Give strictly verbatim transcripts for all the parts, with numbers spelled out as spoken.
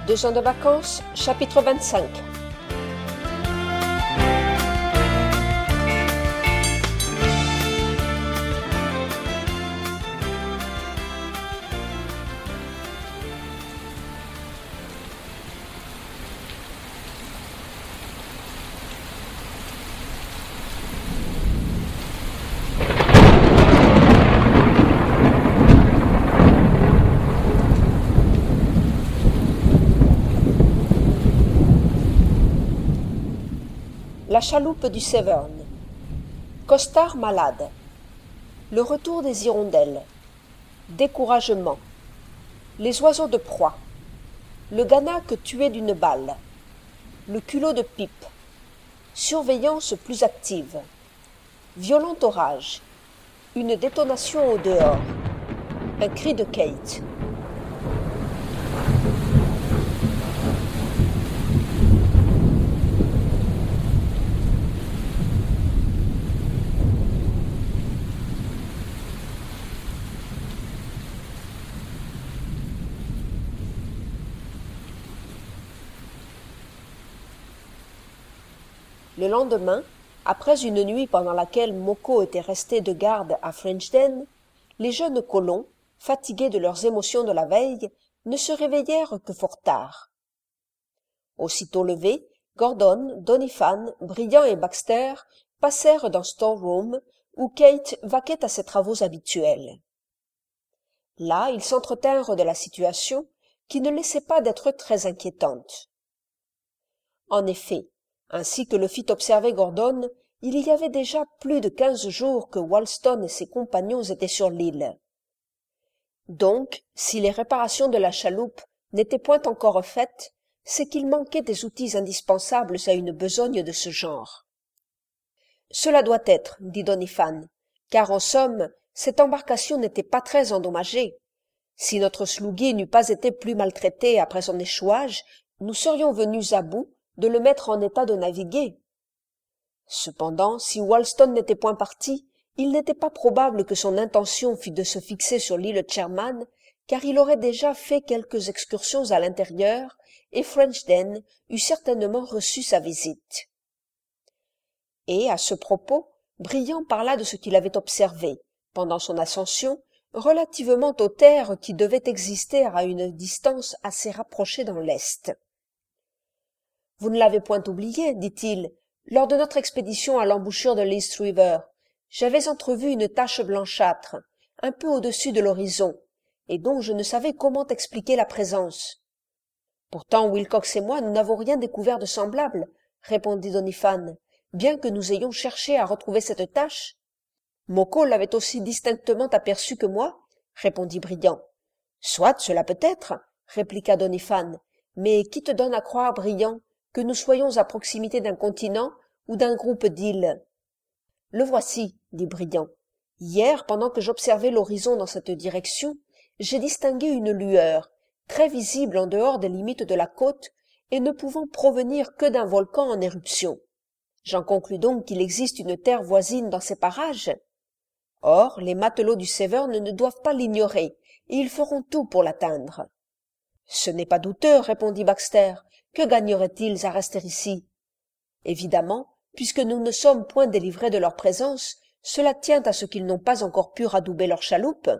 Deux ans de vacances, chapitre vingt-cinq. La chaloupe du Severn. Costard malade. Le retour des hirondelles. Découragement. Les oiseaux de proie. Le ganaque tué d'une balle. Le culot de pipe. Surveillance plus active. Violent orage. Une détonation au dehors. Un cri de Kate. Le lendemain, après une nuit pendant laquelle Moko était resté de garde à Frenchden, les jeunes colons, fatigués de leurs émotions de la veille, ne se réveillèrent que fort tard. Aussitôt levés, Gordon, Doniphan, Briand et Baxter passèrent dans Storeroom, où Kate vaquait à ses travaux habituels. Là, ils s'entretinrent de la situation, qui ne laissait pas d'être très inquiétante. En effet, ainsi que le fit observer Gordon, il y avait déjà plus de quinze jours que Wollaston et ses compagnons étaient sur l'île. Donc, si les réparations de la chaloupe n'étaient point encore faites, c'est qu'il manquait des outils indispensables à une besogne de ce genre. « Cela doit être, » dit Doniphan, « car en somme, cette embarcation n'était pas très endommagée. Si notre sloughi n'eût pas été plus maltraité après son échouage, nous serions venus à bout de le mettre en état de naviguer. Cependant, si Wollaston n'était point parti, il n'était pas probable que son intention fût de se fixer sur l'île Sherman, car il aurait déjà fait quelques excursions à l'intérieur, et Frenchden eût certainement reçu sa visite. Et, à ce propos, Briand parla de ce qu'il avait observé, pendant son ascension, relativement aux terres qui devaient exister à une distance assez rapprochée dans l'Est. « Vous ne l'avez point oublié, dit-il, lors de notre expédition à l'embouchure de l'East River, j'avais entrevu une tache blanchâtre, un peu au-dessus de l'horizon, et dont je ne savais comment expliquer la présence. Pourtant, Wilcox et moi, nous n'avons rien découvert de semblable, répondit Doniphan, bien que nous ayons cherché à retrouver cette tache. Moko l'avait aussi distinctement aperçue que moi, répondit Briand. Soit, cela peut être, répliqua Doniphan, mais qui te donne à croire, Briand, que nous soyons à proximité d'un continent ou d'un groupe d'îles? Le voici, dit Briand. Hier, pendant que j'observais l'horizon dans cette direction, j'ai distingué une lueur, très visible en dehors des limites de la côte et ne pouvant provenir que d'un volcan en éruption. J'en conclus donc qu'il existe une terre voisine dans ces parages. Or, les matelots du Severn ne doivent pas l'ignorer, et ils feront tout pour l'atteindre. Ce n'est pas douteux, répondit Baxter. Que gagneraient-ils à rester ici? Évidemment, puisque nous ne sommes point délivrés de leur présence, cela tient à ce qu'ils n'ont pas encore pu radouber leur chaloupe.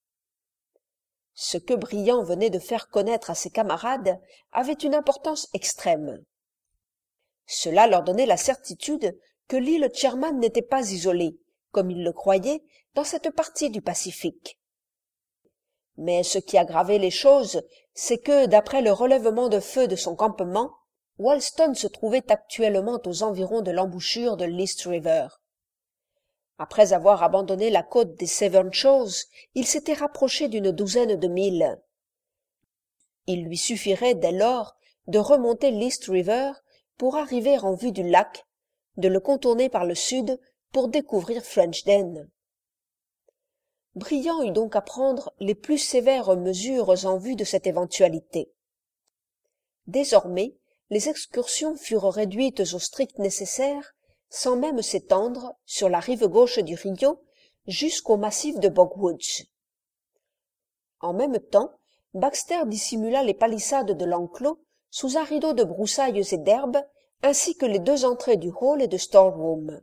Ce que Briand venait de faire connaître à ses camarades avait une importance extrême. Cela leur donnait la certitude que l'île Sherman n'était pas isolée, comme ils le croyaient, dans cette partie du Pacifique. Mais ce qui aggravait les choses, c'est que, d'après le relèvement de feu de son campement, Wollaston se trouvait actuellement aux environs de l'embouchure de l'East River. Après avoir abandonné la côte des Severn Shores, il s'était rapproché d'une douzaine de milles. Il lui suffirait dès lors de remonter l'East River pour arriver en vue du lac, de le contourner par le sud pour découvrir Frenchden. Briand eut donc à prendre les plus sévères mesures en vue de cette éventualité. Désormais, les excursions furent réduites au strict nécessaire, sans même s'étendre, sur la rive gauche du Rio, jusqu'au massif de Bogwoods. En même temps, Baxter dissimula les palissades de l'enclos sous un rideau de broussailles et d'herbes, ainsi que les deux entrées du hall et de storeroom.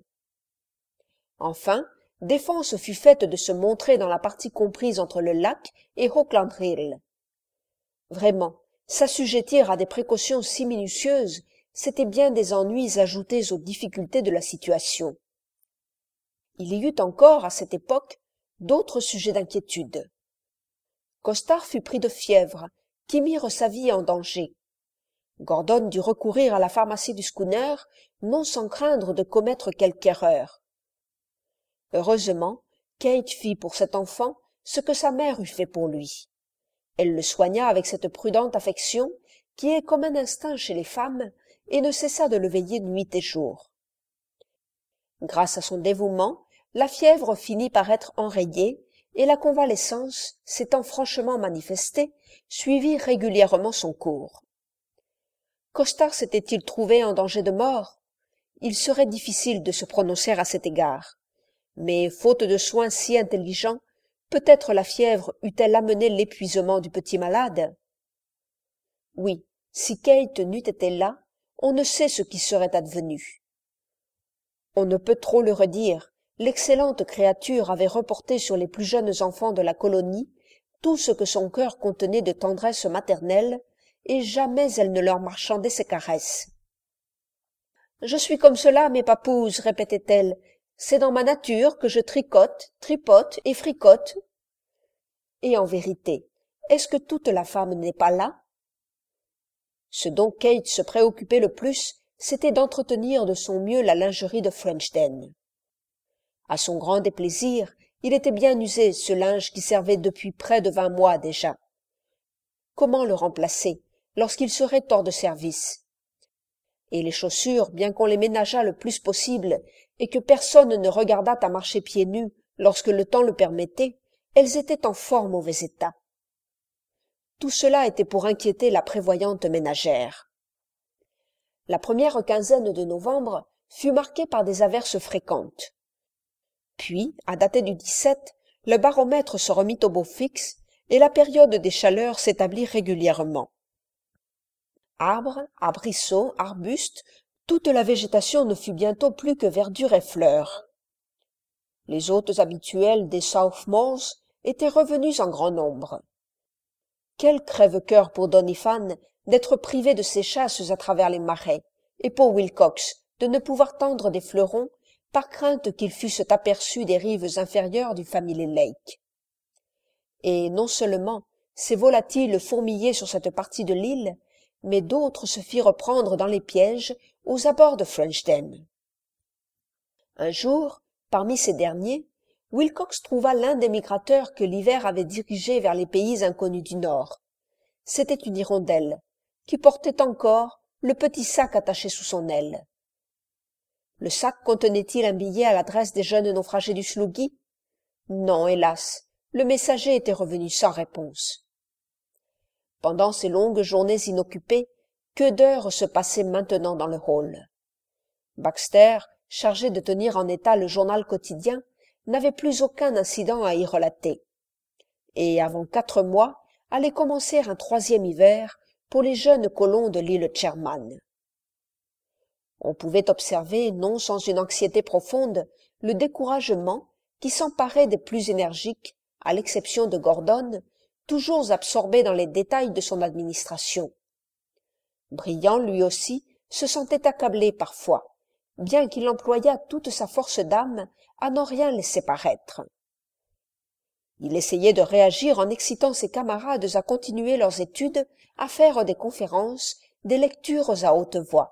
Enfin, défense fut faite de se montrer dans la partie comprise entre le lac et Oakland Hill. Vraiment, s'assujettir à des précautions si minutieuses, c'était bien des ennuis ajoutés aux difficultés de la situation. Il y eut encore, à cette époque, d'autres sujets d'inquiétude. Costard fut pris de fièvre, qui mirent sa vie en danger. Gordon dut recourir à la pharmacie du schooner, non sans craindre de commettre quelque erreur. Heureusement, Kate fit pour cet enfant ce que sa mère eût fait pour lui. Elle le soigna avec cette prudente affection qui est comme un instinct chez les femmes et ne cessa de le veiller nuit et jour. Grâce à son dévouement, la fièvre finit par être enrayée et la convalescence, s'étant franchement manifestée, suivit régulièrement son cours. Costard s'était-il trouvé en danger de mort? Il serait difficile de se prononcer à cet égard. Mais, faute de soins si intelligents, peut-être la fièvre eût-elle amené l'épuisement du petit malade? Oui, si Kate n'eût été là, on ne sait ce qui serait advenu. On ne peut trop le redire, l'excellente créature avait reporté sur les plus jeunes enfants de la colonie tout ce que son cœur contenait de tendresse maternelle, et jamais elle ne leur marchandait ses caresses. « Je suis comme cela, mes papouses, répétait-elle, c'est dans ma nature que je tricote, tripote et fricote. Et en vérité, est-ce que toute la femme n'est pas là? Ce dont Kate se préoccupait le plus, c'était d'entretenir de son mieux la lingerie de Frenchden. À son grand déplaisir, il était bien usé, ce linge qui servait depuis près de vingt mois déjà. Comment le remplacer lorsqu'il serait hors de service? Et les chaussures, bien qu'on les ménageât le plus possible et que personne ne regardât à marcher pieds nus lorsque le temps le permettait, elles étaient en fort mauvais état. Tout cela était pour inquiéter la prévoyante ménagère. La première quinzaine de novembre fut marquée par des averses fréquentes. Puis, à dater du dix-sept, le baromètre se remit au beau fixe et la période des chaleurs s'établit régulièrement. Arbres, arbrisseaux, arbustes, toute la végétation ne fut bientôt plus que verdure et fleurs. Les hôtes habituels des Southmores étaient revenus en grand nombre. Quel crève-cœur pour Doniphan d'être privé de ses chasses à travers les marais, et pour Wilcox de ne pouvoir tendre des fleurons par crainte qu'ils fussent aperçus des rives inférieures du Family Lake. Et non seulement ces volatiles fourmillaient sur cette partie de l'île, mais d'autres se firent prendre dans les pièges aux abords de Frenchden. Un jour, parmi ces derniers, Wilcox trouva l'un des migrateurs que l'hiver avait dirigé vers les pays inconnus du Nord. C'était une hirondelle, qui portait encore le petit sac attaché sous son aile. Le sac contenait-il un billet à l'adresse des jeunes naufragés du Sluggy? Non, hélas, le messager était revenu sans réponse. Pendant ces longues journées inoccupées, que d'heures se passaient maintenant dans le hall. Baxter, chargé de tenir en état le journal quotidien, n'avait plus aucun incident à y relater. Et avant quatre mois, allait commencer un troisième hiver pour les jeunes colons de l'île Sherman. On pouvait observer, non sans une anxiété profonde, le découragement qui s'emparait des plus énergiques, à l'exception de Gordon, toujours absorbé dans les détails de son administration. Brillant, lui aussi, se sentait accablé parfois, bien qu'il employât toute sa force d'âme à n'en rien laisser paraître. Il essayait de réagir en excitant ses camarades à continuer leurs études, à faire des conférences, des lectures à haute voix.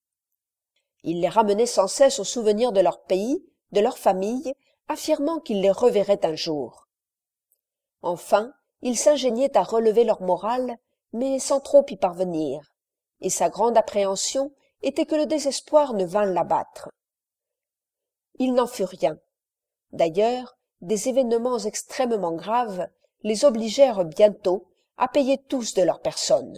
Il les ramenait sans cesse au souvenir de leur pays, de leur famille, affirmant qu'il les reverrait un jour. Enfin, il s'ingéniait à relever leur morale, mais sans trop y parvenir, et sa grande appréhension était que le désespoir ne vînt l'abattre. Il n'en fut rien. D'ailleurs, des événements extrêmement graves les obligèrent bientôt à payer tous de leur personne.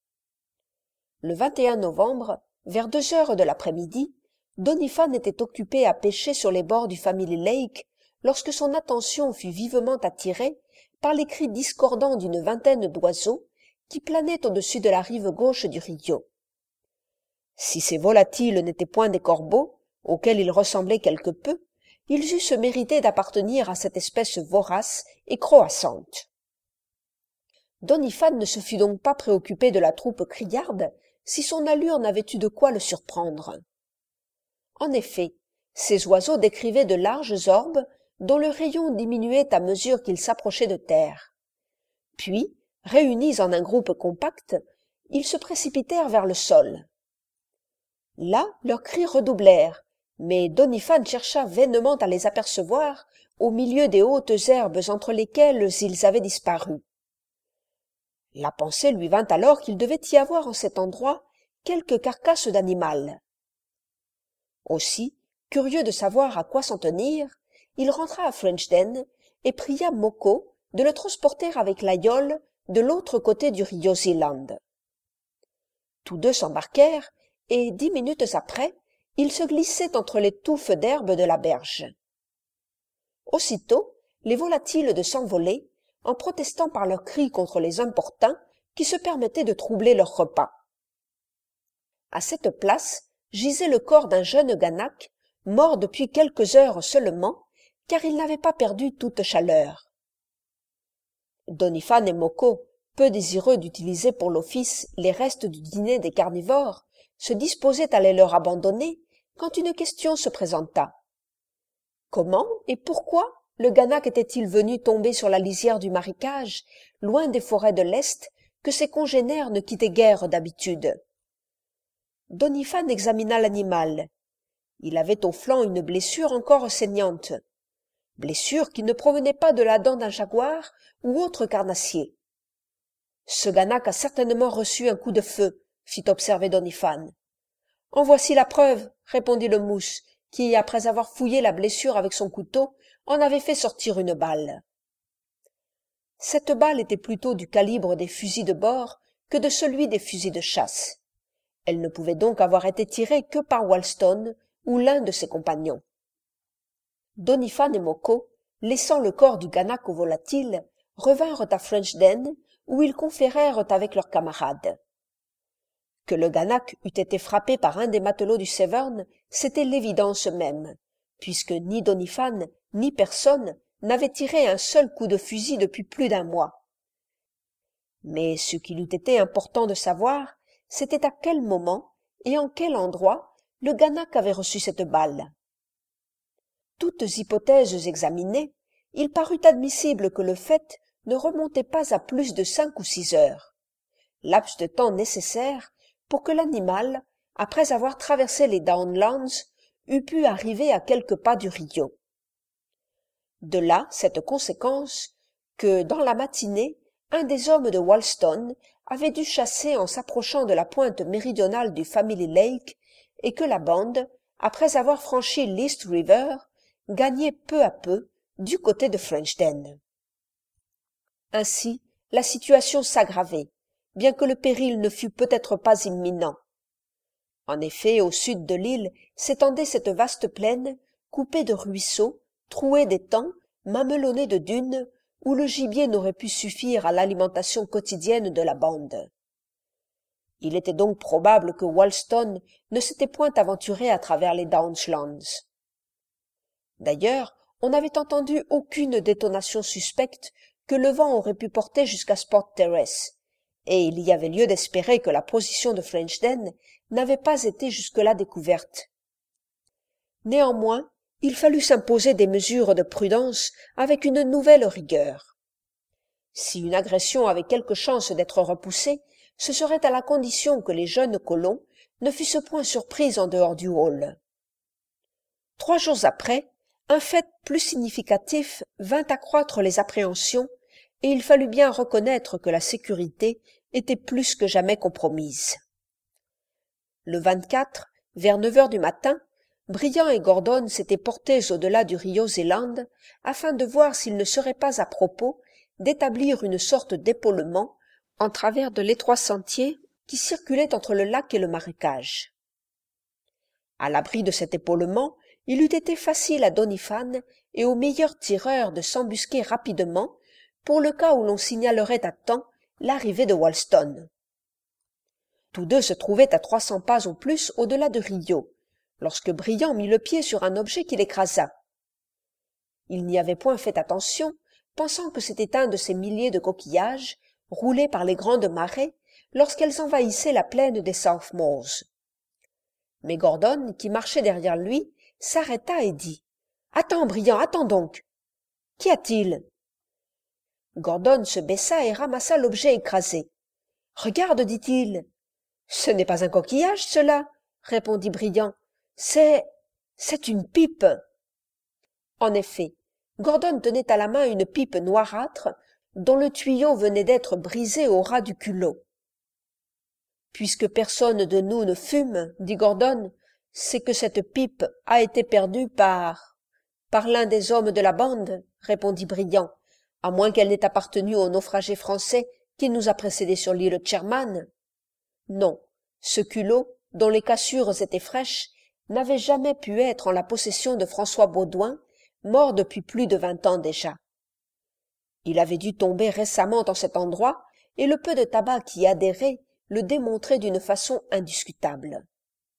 Le vingt et un novembre, vers deux heures de l'après-midi, Doniphan était occupé à pêcher sur les bords du Family Lake lorsque son attention fut vivement attirée par les cris discordants d'une vingtaine d'oiseaux qui planaient au-dessus de la rive gauche du Rio. Si ces volatiles n'étaient point des corbeaux, auxquels ils ressemblaient quelque peu, ils eussent mérité d'appartenir à cette espèce vorace et croassante. Don Iphane ne se fut donc pas préoccupé de la troupe criarde si son allure n'avait eu de quoi le surprendre. En effet, ces oiseaux décrivaient de larges orbes dont le rayon diminuait à mesure qu'ils s'approchaient de terre. Puis, réunis en un groupe compact, ils se précipitèrent vers le sol. Là, leurs cris redoublèrent, mais Don Iphane chercha vainement à les apercevoir au milieu des hautes herbes entre lesquelles ils avaient disparu. La pensée lui vint alors qu'il devait y avoir en cet endroit quelque carcasse d'animal. Aussi, curieux de savoir à quoi s'en tenir, il rentra à Frenchden et pria Moko de le transporter avec l'aïeul de l'autre côté du Rio Zeeland. Tous deux s'embarquèrent, et dix minutes après, ils se glissaient entre les touffes d'herbe de la berge. Aussitôt, les volatiles de s'envoler, en protestant par leurs cris contre les importuns qui se permettaient de troubler leur repas. À cette place gisait le corps d'un jeune Ganak, mort depuis quelques heures seulement, car il n'avait pas perdu toute chaleur. Don Iphane et Moko, peu désireux d'utiliser pour l'office les restes du dîner des carnivores, se disposaient à les leur abandonner quand une question se présenta. Comment et pourquoi le Ganak était-il venu tomber sur la lisière du marécage, loin des forêts de l'Est, que ses congénères ne quittaient guère d'habitude? Don Iphane examina l'animal. Il avait au flanc une blessure encore saignante, blessure qui ne provenait pas de la dent d'un jaguar ou autre carnassier. « Ce Ganak a certainement reçu un coup de feu, » fit observer Don Iphane. « En voici la preuve, » répondit le mousse, qui, après avoir fouillé la blessure avec son couteau, en avait fait sortir une balle. Cette balle était plutôt du calibre des fusils de bord que de celui des fusils de chasse. Elle ne pouvait donc avoir été tirée que par Wollaston ou l'un de ses compagnons. Don Iphane et Moko, laissant le corps du Ganak au volatile, revinrent à Frenchden, où ils conférèrent avec leurs camarades. Que le Ganak eût été frappé par un des matelots du Severn, c'était l'évidence même, puisque ni Don Iphane ni personne n'avait tiré un seul coup de fusil depuis plus d'un mois. Mais ce qu'il eût été important de savoir, c'était à quel moment et en quel endroit le Ganak avait reçu cette balle. Toutes hypothèses examinées, il parut admissible que le fait ne remontait pas à plus de cinq ou six heures, laps de temps nécessaire pour que l'animal, après avoir traversé les Downlands, eût pu arriver à quelques pas du Rio. De là cette conséquence que, dans la matinée, un des hommes de Wollaston avait dû chasser en s'approchant de la pointe méridionale du Family Lake et que la bande, après avoir franchi l'East River, gagnait peu à peu du côté de Frenchden. Ainsi, la situation s'aggravait, bien que le péril ne fût peut-être pas imminent. En effet, au sud de l'île s'étendait cette vaste plaine, coupée de ruisseaux, trouée d'étangs, mamelonnée de dunes, où le gibier n'aurait pu suffire à l'alimentation quotidienne de la bande. Il était donc probable que Wollaston ne s'était point aventuré à travers les Downslands. D'ailleurs, on n'avait entendu aucune détonation suspecte que le vent aurait pu porter jusqu'à Sport Terrace, et il y avait lieu d'espérer que la position de Frenchden n'avait pas été jusque-là découverte. Néanmoins, il fallut s'imposer des mesures de prudence avec une nouvelle rigueur. Si une agression avait quelque chance d'être repoussée, ce serait à la condition que les jeunes colons ne fussent point surpris en dehors du hall. Trois jours après, un fait plus significatif vint accroître les appréhensions, et il fallut bien reconnaître que la sécurité était plus que jamais compromise. Le vingt-quatre, vers neuf heures du matin, Briand et Gordon s'étaient portés au-delà du Rio Zeeland afin de voir s'il ne serait pas à propos d'établir une sorte d'épaulement en travers de l'étroit sentier qui circulait entre le lac et le marécage. À l'abri de cet épaulement, il eût été facile à Doniphan et aux meilleurs tireurs de s'embusquer rapidement pour le cas où l'on signalerait à temps l'arrivée de Wollaston. Tous deux se trouvaient à trois cents pas au plus au-delà de Rio, lorsque Briand mit le pied sur un objet qui l'écrasa. Il n'y avait point fait attention, pensant que c'était un de ces milliers de coquillages, roulés par les grandes marées, lorsqu'elles envahissaient la plaine des South Moors. Mais Gordon, qui marchait derrière lui, s'arrêta et dit « Attends, Briand, attends donc. Qu'y a-t-il » Gordon se baissa et ramassa l'objet écrasé. « Regarde, dit-il. »« Ce n'est pas un coquillage, cela, » répondit Briand. « C'est... c'est une pipe. » En effet, Gordon tenait à la main une pipe noirâtre dont le tuyau venait d'être brisé au ras du culot. « Puisque personne de nous ne fume, dit Gordon, c'est que cette pipe a été perdue par... par l'un des hommes de la bande, répondit Briand, à moins qu'elle n'ait appartenu au naufragé français qui nous a précédés sur l'île Sherman. Non, ce culot, dont les cassures étaient fraîches, n'avait jamais pu être en la possession de François Baudouin, mort depuis plus de vingt ans déjà. Il avait dû tomber récemment en cet endroit, et le peu de tabac qui y adhérait le démontrait d'une façon indiscutable.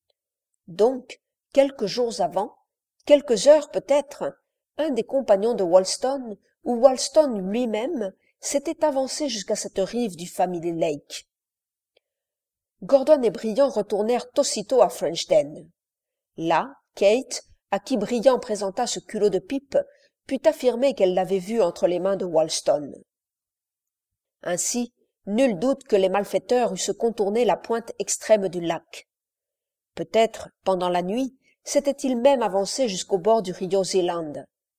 Donc, quelques jours avant, quelques heures peut-être, un des compagnons de Wollaston, ou Wollaston lui-même, s'était avancé jusqu'à cette rive du Family Lake. Gordon et Briand retournèrent aussitôt à Frenchden. Là, Kate, à qui Briand présenta ce culot de pipe, put affirmer qu'elle l'avait vu entre les mains de Wollaston. Ainsi, nul doute que les malfaiteurs eussent contourné la pointe extrême du lac. Peut-être, pendant la nuit, s'étaient-ils même avancés jusqu'au bord du Rio Zeeland.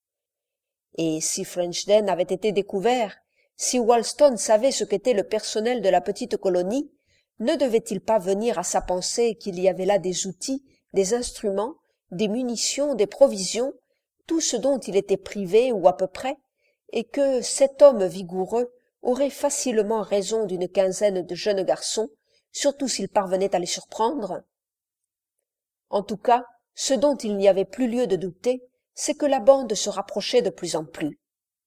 Et si Frenchden avait été découvert, si Wollaston savait ce qu'était le personnel de la petite colonie, ne devait-il pas venir à sa pensée qu'il y avait là des outils, des instruments, des munitions, des provisions, tout ce dont il était privé ou à peu près, et que cet homme vigoureux aurait facilement raison d'une quinzaine de jeunes garçons, surtout s'il parvenait à les surprendre? En tout cas, ce dont il n'y avait plus lieu de douter, c'est que la bande se rapprochait de plus en plus.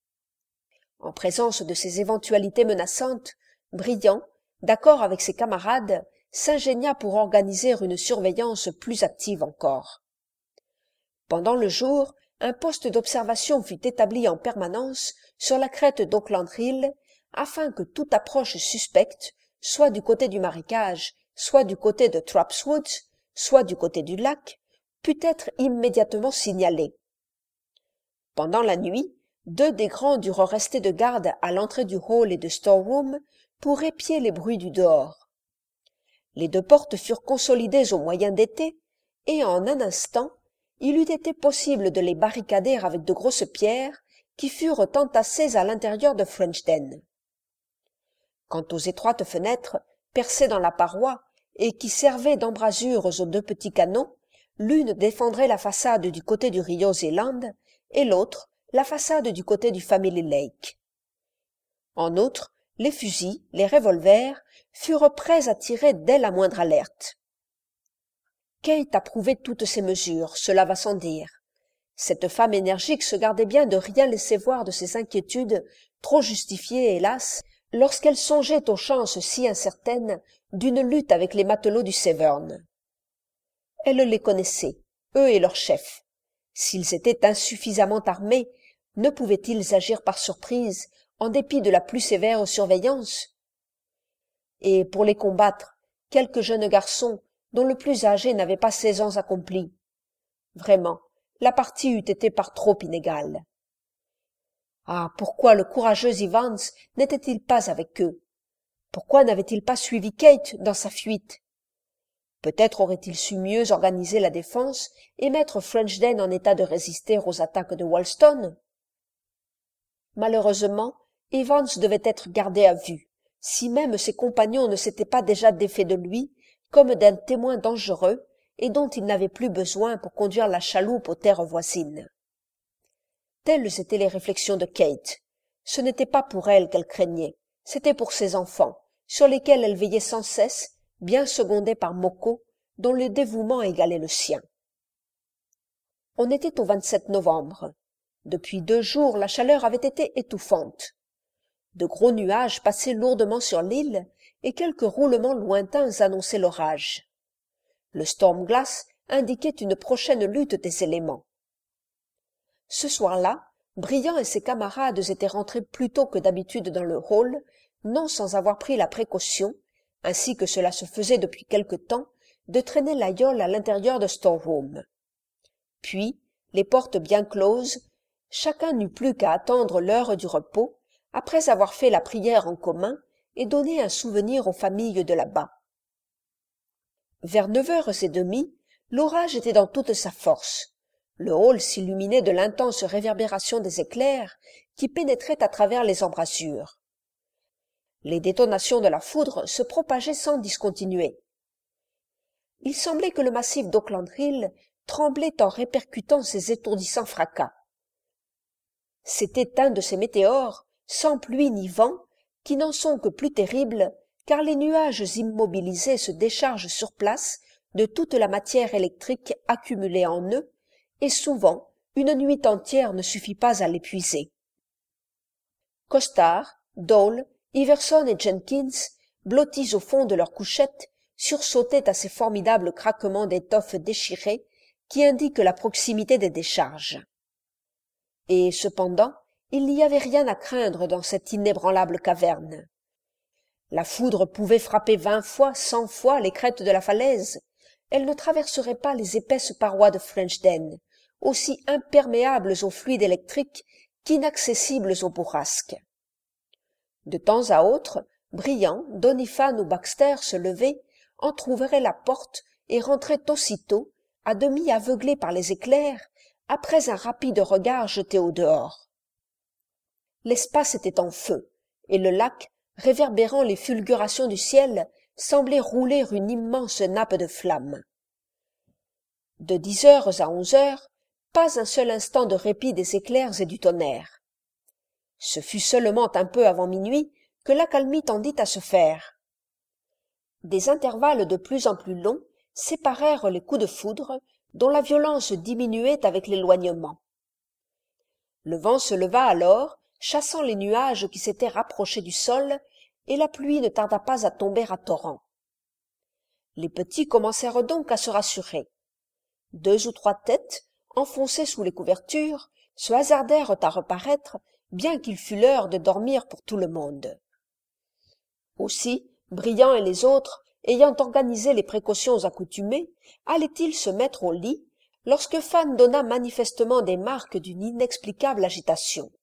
En présence de ces éventualités menaçantes, Briand, d'accord avec ses camarades, s'ingénia pour organiser une surveillance plus active encore. Pendant le jour, un poste d'observation fut établi en permanence sur la crête d'Auckland Hill, afin que toute approche suspecte, soit du côté du marécage, soit du côté de Trapp's Woods, soit du côté du lac, pût être immédiatement signalée. Pendant la nuit, deux des grands durent rester de garde à l'entrée du hall et de storeroom pour épier les bruits du dehors. Les deux portes furent consolidées au moyen d'étais, et en un instant, il eût été possible de les barricader avec de grosses pierres qui furent entassées à l'intérieur de Frenchden. Quant aux étroites fenêtres, percées dans la paroi, et qui servaient d'embrasures aux deux petits canons, l'une défendrait la façade du côté du Rio Zeeland, et l'autre la façade du côté du Family Lake. En outre, les fusils, les revolvers, furent prêts à tirer dès la moindre alerte. Kate approuvait toutes ces mesures, cela va sans dire. Cette femme énergique se gardait bien de rien laisser voir de ses inquiétudes, trop justifiées, hélas, lorsqu'elle songeait aux chances si incertaines d'une lutte avec les matelots du Severn. Elle les connaissait, eux et leur chef. S'ils étaient insuffisamment armés, ne pouvaient-ils agir par surprise, en dépit de la plus sévère surveillance? Et pour les combattre, quelques jeunes garçons, dont le plus âgé n'avait pas seize ans accomplis. Vraiment, la partie eût été par trop inégale. Ah, pourquoi le courageux Evans n'était-il pas avec eux? Pourquoi n'avait-il pas suivi Kate dans sa fuite? Peut-être aurait-il su mieux organiser la défense et mettre Frenchden en état de résister aux attaques de Wollaston. Malheureusement, Evans devait être gardé à vue, si même ses compagnons ne s'étaient pas déjà défaits de lui, comme d'un témoin dangereux et dont il n'avait plus besoin pour conduire la chaloupe aux terres voisines. Telles étaient les réflexions de Kate. Ce n'était pas pour elle qu'elle craignait, c'était pour ses enfants, sur lesquels elle veillait sans cesse, bien secondée par Moko, dont le dévouement égalait le sien. On était au vingt-sept novembre. Depuis deux jours, la chaleur avait été étouffante. De gros nuages passaient lourdement sur l'île et quelques roulements lointains annonçaient l'orage. Le storm glass indiquait une prochaine lutte des éléments. Ce soir-là, Briand et ses camarades étaient rentrés plus tôt que d'habitude dans le hall, non sans avoir pris la précaution, ainsi que cela se faisait depuis quelque temps, de traîner l'aïeul à l'intérieur de store-room. Puis, les portes bien closes, chacun n'eut plus qu'à attendre l'heure du repos, après avoir fait la prière en commun et donné un souvenir aux familles de là-bas. Vers neuf heures et demie, l'orage était dans toute sa force. Le hall s'illuminait de l'intense réverbération des éclairs qui pénétraient à travers les embrasures. Les détonations de la foudre se propageaient sans discontinuer. Il semblait que le massif d'Oakland Hill tremblait en répercutant ces étourdissants fracas. C'était un de ces météores, sans pluie ni vent, qui n'en sont que plus terribles, car les nuages immobilisés se déchargent sur place de toute la matière électrique accumulée en eux, et souvent une nuit entière ne suffit pas à l'épuiser. Costard, Dole, Iverson et Jenkins, blottis au fond de leur couchette, sursautaient à ces formidables craquements d'étoffes déchirées qui indiquent la proximité des décharges. Et cependant, il n'y avait rien à craindre dans cette inébranlable caverne. La foudre pouvait frapper vingt fois, cent fois les crêtes de la falaise, elle ne traverserait pas les épaisses parois de Frenchden, aussi imperméables aux fluides électriques qu'inaccessibles aux bourrasques. De temps à autre, Briand, Doniphan ou Baxter se levaient, entr'ouvraient la porte et rentraient aussitôt, à demi aveuglés par les éclairs, après un rapide regard jeté au dehors. L'espace était en feu, et le lac, réverbérant les fulgurations du ciel, semblait rouler une immense nappe de flammes. De dix heures à onze heures, pas un seul instant de répit des éclairs et du tonnerre. Ce fut seulement un peu avant minuit que l'accalmie tendit à se faire. Des intervalles de plus en plus longs séparèrent les coups de foudre, dont la violence diminuait avec l'éloignement. Le vent se leva alors, chassant les nuages qui s'étaient rapprochés du sol, et la pluie ne tarda pas à tomber à torrents. Les petits commencèrent donc à se rassurer. Deux ou trois têtes, enfoncées sous les couvertures, se hasardèrent à reparaître, bien qu'il fût l'heure de dormir pour tout le monde. Aussi, Briand et les autres, ayant organisé les précautions accoutumées, allaient-ils se mettre au lit, lorsque Fan donna manifestement des marques d'une inexplicable agitation.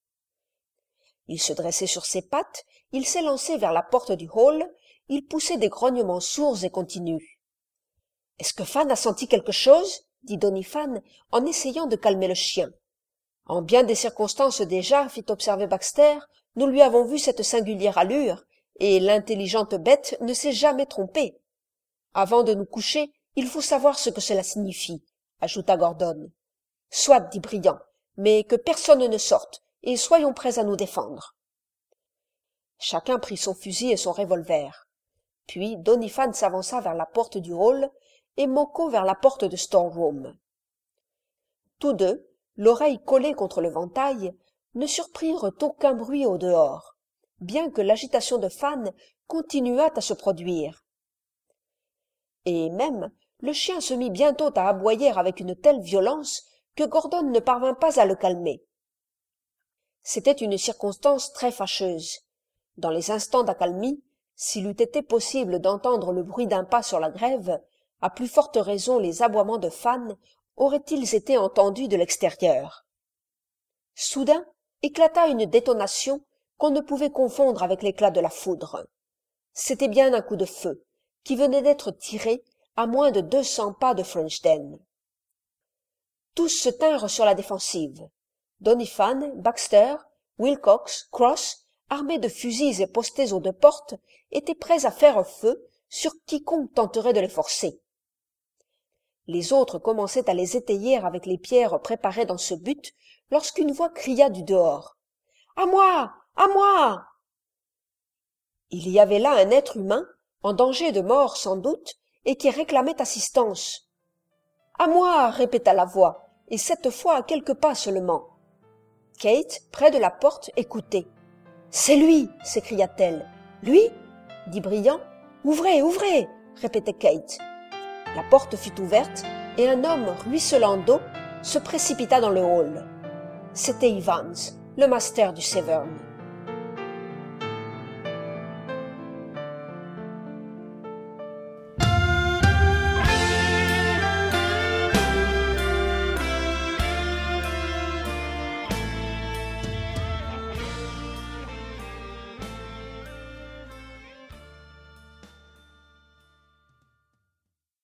Il se dressait sur ses pattes, il s'élançait vers la porte du hall, il poussait des grognements sourds et continus. « Est-ce que Fan a senti quelque chose ?» dit Doniphan, en essayant de calmer le chien. « En bien des circonstances déjà, fit observer Baxter, nous lui avons vu cette singulière allure, et l'intelligente bête ne s'est jamais trompée. Avant de nous coucher, il faut savoir ce que cela signifie, ajouta Gordon. Soit, dit Briand, mais que personne ne sorte, et soyons prêts à nous défendre. Chacun prit son fusil et son revolver. Puis Doniphan s'avança vers la porte du hall et Moko vers la porte de store-room. Tous deux, l'oreille collée contre le ventail, ne surprirent aucun bruit au dehors, bien que l'agitation de Fan continuât à se produire. Et même, le chien se mit bientôt à aboyer avec une telle violence que Gordon ne parvint pas à le calmer. C'était une circonstance très fâcheuse. Dans les instants d'accalmie, s'il eût été possible d'entendre le bruit d'un pas sur la grève, à plus forte raison les aboiements de Fan auraient-ils été entendus de l'extérieur. Soudain éclata une détonation qu'on ne pouvait confondre avec l'éclat de la foudre. C'était bien un coup de feu, qui venait d'être tiré à moins de deux cents pas de Frenchden. Tous se tinrent sur la défensive. Doniphan, Baxter, Wilcox, Cross, armés de fusils et postés aux deux portes, étaient prêts à faire feu sur quiconque tenterait de les forcer. Les autres commençaient à les étayer avec les pierres préparées dans ce but, lorsqu'une voix cria du dehors. « À moi! À moi !» Il y avait là un être humain, en danger de mort sans doute, et qui réclamait assistance. « À moi !» répéta la voix. et cette fois à quelques pas seulement. Kate, près de la porte, écoutait. « C'est lui !» s'écria-t-elle. « Lui ?» dit Briand. « Ouvrez, ouvrez !» répétait Kate. La porte fut ouverte et un homme ruisselant d'eau se précipita dans le hall. C'était Evans, le master du Severn.